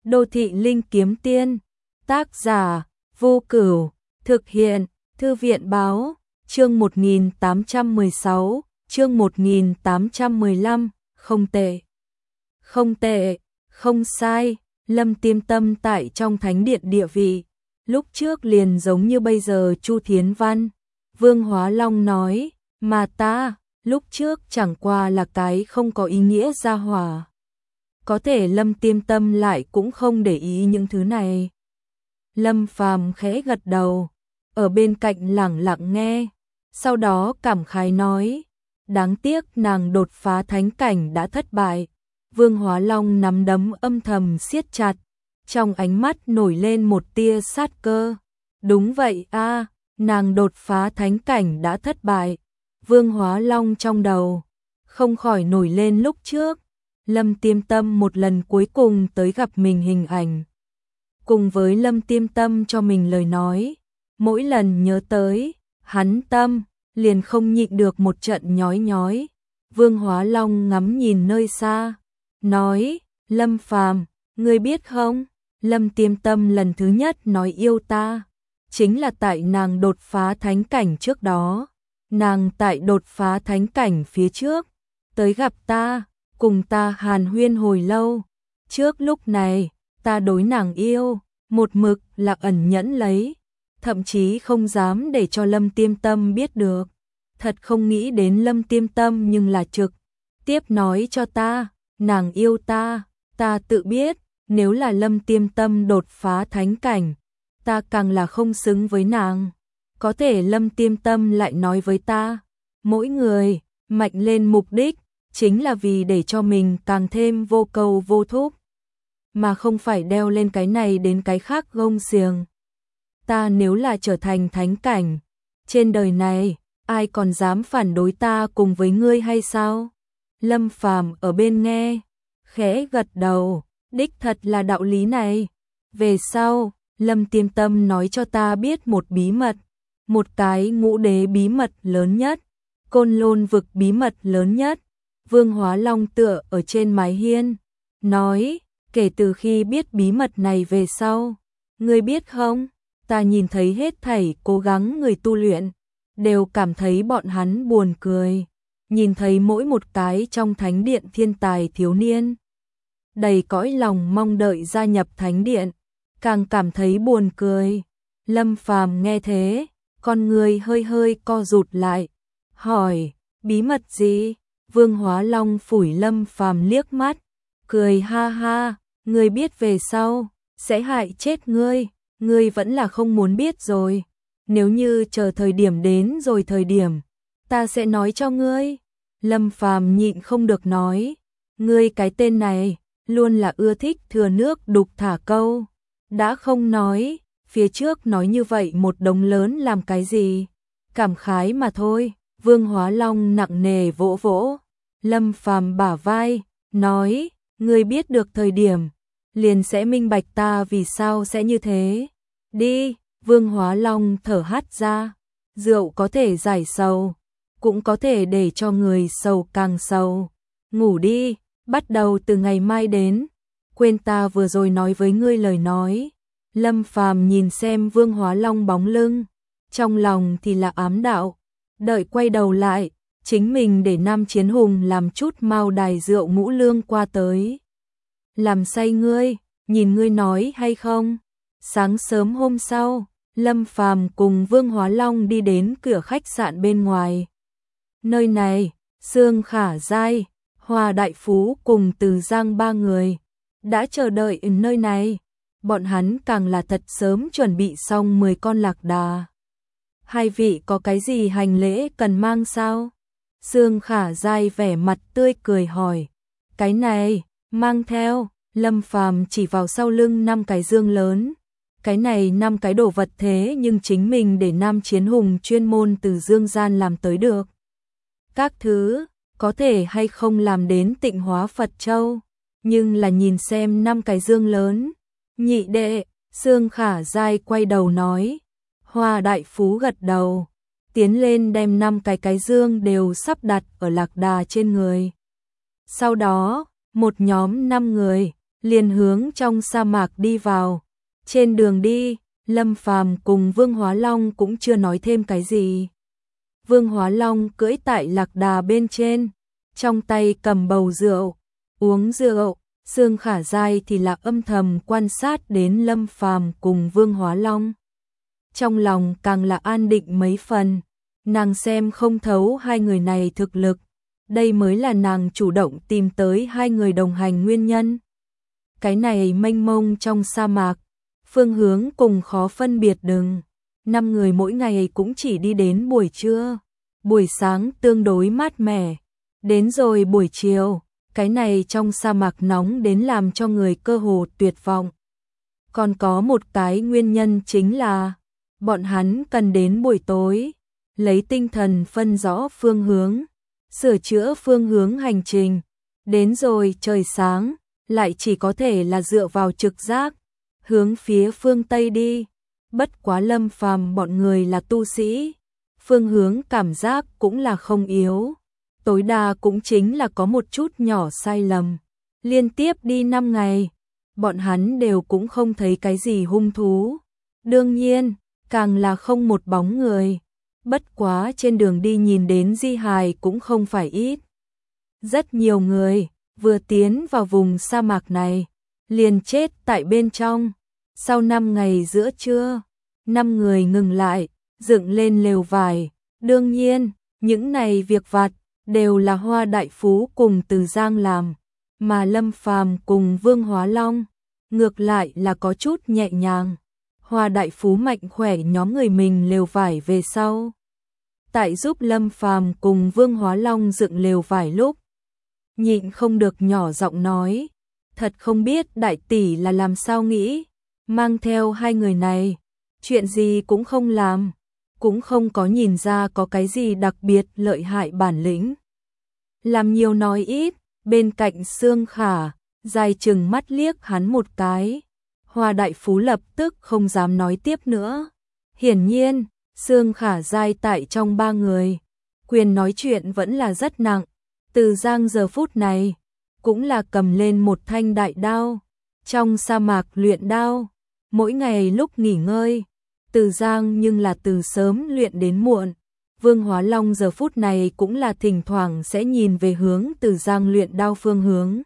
Đô thị linh kiếm tiên, tác giả Vô Cửu, thực hiện Thư viện báo, chương 1816, chương 1815, không tệ. Không tệ, không sai, Lâm Tiêm Tâm tại trong thánh điện địa vị, lúc trước liền giống như bây giờ Chu Thiến Văn. Vương Hóa Long nói, mà ta, lúc trước chẳng qua là cái không có ý nghĩa gia hỏa. Có thể Lâm Tiêm Tâm lại cũng không để ý những thứ này. Lâm Phàm khẽ gật đầu, ở bên cạnh lẳng lặng nghe, sau đó cảm khái nói, đáng tiếc nàng đột phá thánh cảnh đã thất bại. Vương Hóa Long nắm đấm âm thầm siết chặt, trong ánh mắt nổi lên một tia sát cơ. Đúng vậy a, nàng đột phá thánh cảnh đã thất bại. Vương Hóa Long trong đầu không khỏi nổi lên lúc trước Lâm Tiêm Tâm một lần cuối cùng tới gặp mình hình ảnh. Cùng với Lâm Tiêm Tâm cho mình lời nói, mỗi lần nhớ tới, hắn tâm liền không nhịn được một trận nhói nhói. Vương Hóa Long ngắm nhìn nơi xa, nói, Lâm Phàm, ngươi biết không, Lâm Tiêm Tâm lần thứ nhất nói yêu ta, chính là tại nàng đột phá thánh cảnh trước đó. Nàng tại đột phá thánh cảnh phía trước, tới gặp ta, cùng ta hàn huyên hồi lâu. Trước lúc này, ta đối nàng yêu, một mực là ẩn nhẫn lấy, thậm chí không dám để cho Lâm Tiêm Tâm biết được. Thật không nghĩ đến Lâm Tiêm Tâm nhưng là trực tiếp nói cho ta, nàng yêu ta, ta tự biết, nếu là Lâm Tiêm Tâm đột phá thánh cảnh, ta càng là không xứng với nàng. Có thể Lâm Tiêm Tâm lại nói với ta, mỗi người mạnh lên mục đích chính là vì để cho mình càng thêm vô cầu vô thúc, mà không phải đeo lên cái này đến cái khác gông xiềng. Ta nếu là trở thành thánh cảnh, trên đời này ai còn dám phản đối ta cùng với ngươi hay sao? Lâm Phàm ở bên nghe, khẽ gật đầu, đích thật là đạo lý này. Về sau, Lâm Tiêm Tâm nói cho ta biết một bí mật, một cái ngũ đế bí mật lớn nhất, Côn Lôn vực bí mật lớn nhất. Vương Hóa Long tựa ở trên mái hiên, nói, kể từ khi biết bí mật này về sau, ngươi biết không, ta nhìn thấy hết thảy cố gắng người tu luyện, đều cảm thấy bọn hắn buồn cười. Nhìn thấy mỗi một cái trong thánh điện thiên tài thiếu niên, đầy cõi lòng mong đợi gia nhập thánh điện, càng cảm thấy buồn cười. Lâm Phàm nghe thế, con người hơi hơi co rụt lại, hỏi, bí mật gì? Vương Hóa Long phủi Lâm Phàm liếc mắt, cười ha ha, ngươi biết về sau sẽ hại chết ngươi, ngươi vẫn là không muốn biết rồi. Nếu như chờ thời điểm đến rồi thời điểm, ta sẽ nói cho ngươi. Lâm Phàm nhịn không được nói, ngươi cái tên này luôn là ưa thích thừa nước đục thả câu, đã không nói, phía trước nói như vậy một đống lớn làm cái gì? Cảm khái mà thôi. Vương Hóa Long nặng nề vỗ vỗ Lâm Phàm bả vai, nói, ngươi biết được thời điểm, liền sẽ minh bạch ta vì sao sẽ như thế. Đi. Vương Hóa Long thở hắt ra, rượu có thể giải sầu, cũng có thể để cho người sầu càng sầu. Ngủ đi, bắt đầu từ ngày mai đến, quên ta vừa rồi nói với ngươi lời nói. Lâm Phàm nhìn xem Vương Hóa Long bóng lưng, trong lòng thì là ám đạo, đợi quay đầu lại, chính mình để Nam Chiến Hùng làm chút mao đài rượu ngũ lương qua tới. Làm say ngươi, nhìn ngươi nói hay không? Sáng sớm hôm sau, Lâm Phàm cùng Vương Hóa Long đi đến cửa khách sạn bên ngoài. Nơi này, Sương Khả Giai, Hoa Đại Phú cùng Từ Giang ba người đã chờ đợi ở nơi này. Bọn hắn càng là thật sớm chuẩn bị xong 10 con lạc đà. Hai vị có cái gì hành lễ cần mang sao? Sương Khả Giai vẻ mặt tươi cười hỏi. Cái này, mang theo. Lâm Phàm chỉ vào sau lưng 5 cái dương lớn. Cái này 5 cái đồ vật thế nhưng chính mình để Nam Chiến Hùng chuyên môn từ dương gian làm tới được. Các thứ, có thể hay không làm đến Tịnh Hóa Phật Châu, nhưng là nhìn xem 5 cái dương lớn. Nhị đệ, Sương Khả Giai quay đầu nói. Hoa Đại Phú gật đầu, tiến lên đem 5 cái dương đều sắp đặt ở lạc đà trên người. Sau đó, một nhóm 5 người liền hướng trong sa mạc đi vào. Trên đường đi, Lâm Phàm cùng Vương Hóa Long cũng chưa nói thêm cái gì. Vương Hóa Long cưỡi tại lạc đà bên trên, trong tay cầm bầu rượu, uống rượu. Dương Khả Giai thì là âm thầm quan sát đến Lâm Phàm cùng Vương Hóa Long. Trong lòng càng là an định mấy phần, nàng xem không thấu hai người này thực lực, đây mới là nàng chủ động tìm tới hai người đồng hành nguyên nhân. Cái này mênh mông trong sa mạc, phương hướng cùng khó phân biệt đừng, 5 người mỗi ngày cũng chỉ đi đến buổi trưa, buổi sáng tương đối mát mẻ, đến rồi buổi chiều. Cái này trong sa mạc nóng đến làm cho người cơ hồ tuyệt vọng. Còn có một cái nguyên nhân chính là bọn hắn cần đến buổi tối, lấy tinh thần phân rõ phương hướng, sửa chữa phương hướng hành trình. Đến rồi trời sáng, lại chỉ có thể là dựa vào trực giác, hướng phía phương Tây đi. Bất quá Lâm Phàm bọn người là tu sĩ, phương hướng cảm giác cũng là không yếu. Tối đa cũng chính là có một chút nhỏ sai lầm. Liên tiếp đi 5 ngày, bọn hắn đều cũng không thấy cái gì hung thú. Đương nhiên, càng là không một bóng người. Bất quá trên đường đi nhìn đến di hài cũng không phải ít. Rất nhiều người vừa tiến vào vùng sa mạc này, liền chết tại bên trong. Sau 5 ngày giữa trưa, 5 người ngừng lại, dựng lên lều vải. Đương nhiên, những này việc vặt đều là Hoa Đại Phú cùng Từ Giang làm, mà Lâm Phàm cùng Vương Hóa Long ngược lại là có chút nhẹ nhàng. Hoa Đại Phú mạnh khỏe nhóm người mình lều vải về sau. Tại giúp Lâm Phàm cùng Vương Hóa Long dựng lều vải lúc, nhịn không được nhỏ giọng nói, thật không biết đại tỷ là làm sao nghĩ, mang theo hai người này, chuyện gì cũng không làm. Cũng không có nhìn ra có cái gì đặc biệt lợi hại bản lĩnh. Làm nhiều nói ít, bên cạnh Sương Khả, dài chừng mắt liếc hắn một cái. Hoa Đại Phú lập tức không dám nói tiếp nữa. Hiển nhiên, Sương Khả dài tại trong 3 người, quyền nói chuyện vẫn là rất nặng. Từ Giang giờ phút này, cũng là cầm lên một thanh đại đao, trong sa mạc luyện đao, mỗi ngày lúc nghỉ ngơi. Từ Giang nhưng là từ sớm luyện đến muộn. Vương Hóa Long giờ phút này cũng là thỉnh thoảng sẽ nhìn về hướng Từ Giang luyện đao phương hướng.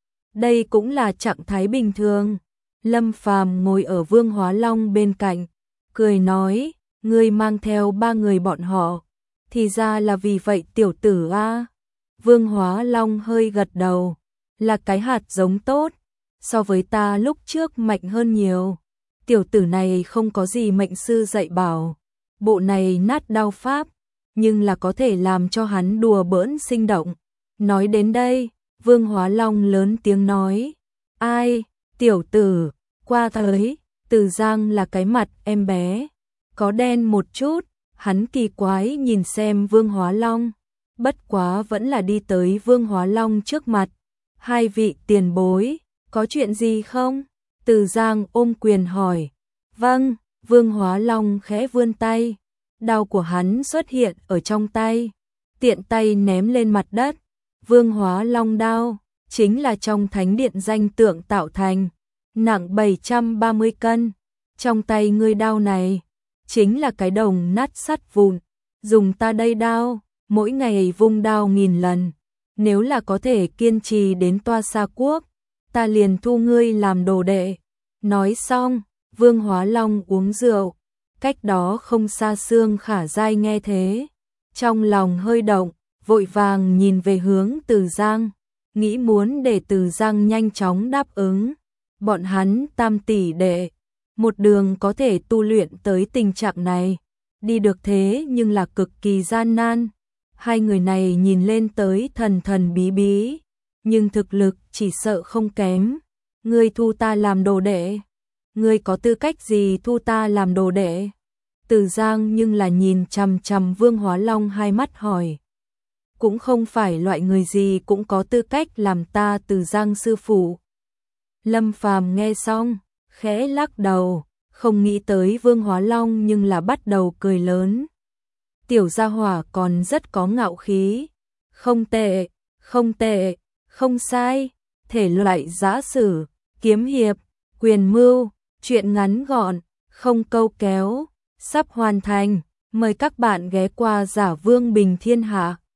Đây cũng là trạng thái bình thường. Lâm Phàm ngồi ở Vương Hóa Long bên cạnh, cười nói, ngươi mang theo 3 người bọn họ, thì ra là vì vậy tiểu tử a. Vương Hóa Long hơi gật đầu, là cái hạt giống tốt, so với ta lúc trước mạnh hơn nhiều. Tiểu tử này không có gì mệnh sư dạy bảo, bộ này nát đao pháp, nhưng là có thể làm cho hắn đùa bỡn sinh động. Nói đến đây, Vương Hóa Long lớn tiếng nói, ai, tiểu tử, qua tới. Từ Giang là cái mặt em bé, có đen một chút, hắn kỳ quái nhìn xem Vương Hóa Long, bất quá vẫn là đi tới Vương Hóa Long trước mặt. Hai vị tiền bối, có chuyện gì không? Từ Giang ôm quyền hỏi. Vâng, Vương Hóa Long khẽ vươn tay, đao của hắn xuất hiện ở trong tay, tiện tay ném lên mặt đất. Vương Hóa Long đao, chính là trong thánh điện danh tượng tạo thành, nặng 730 cân. Trong tay ngươi đao này, chính là cái đồng nát sắt vụn, dùng ta đây đao, mỗi ngày vung đao 1000 lần. Nếu là có thể kiên trì đến Toa Sa Quốc, ta liền thu ngươi làm đồ đệ. Nói xong, Vương Hóa Long uống rượu, cách đó không xa Sương Khả Giai nghe thế, trong lòng hơi động, vội vàng nhìn về hướng Từ Giang, nghĩ muốn để Từ Giang nhanh chóng đáp ứng. Bọn hắn tam tỷ đệ, một đường có thể tu luyện tới tình trạng này, đi được thế nhưng là cực kỳ gian nan. Hai người này nhìn lên tới thần thần bí bí, nhưng thực lực chỉ sợ không kém. Ngươi thu ta làm đồ đệ? Ngươi có tư cách gì thu ta làm đồ đệ? Từ Giang nhưng là nhìn chằm chằm Vương Hóa Long hai mắt hỏi. Cũng không phải loại người gì cũng có tư cách làm ta Từ Giang sư phụ. Lâm Phàm nghe xong, khẽ lắc đầu, không nghĩ tới Vương Hóa Long nhưng là bắt đầu cười lớn. Tiểu gia hỏa còn rất có ngạo khí. Không tệ, không tệ, không sai. Thể loại giã sử, kiếm hiệp, quyền mưu, truyện ngắn gọn, không câu kéo, sắp hoàn thành. Mời các bạn ghé qua Giả Vương Bình Thiên Hạ.